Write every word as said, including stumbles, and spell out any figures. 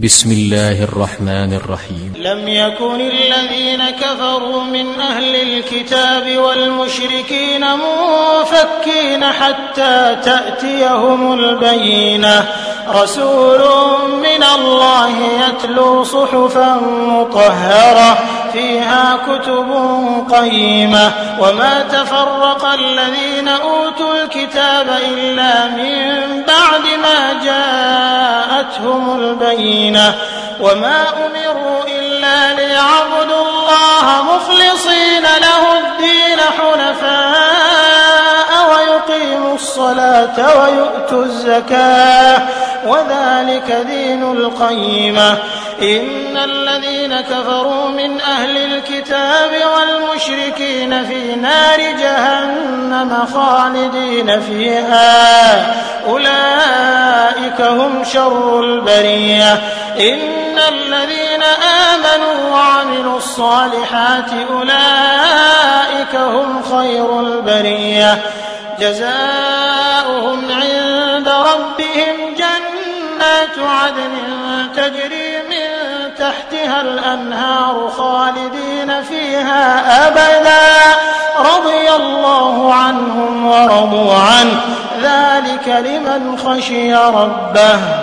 بسم الله الرحمن الرحيم. لم يكن الذين كفروا من أهل الكتاب والمشركين منفكين حتى تأتيهم البينة رسول من الله يتلو صحفا مطهرة فيها كتب قيمة وما تفرق الذين أوتوا الكتاب إلا من بعد ما جاءتهم البينة وما أمروا إلا ليعبدوا الله مخلصين له الدين حنفاء ويقيموا الصلاة ويؤتوا الزكاة وذلك دين القيمة. إن الذين كفروا من أهل الكتاب والمشركين في نار جهنم خالدين فيها أولئك هم شر البرية. إن الذين آمنوا وعملوا الصالحات أولئك هم خير البرية. جزاؤهم عند ربهم جنات عدن تجري من تحتها الأنهار خالدين فيها أبدا رضي الله عنهم ورضوا عنه ذلك لمن خشي ربه.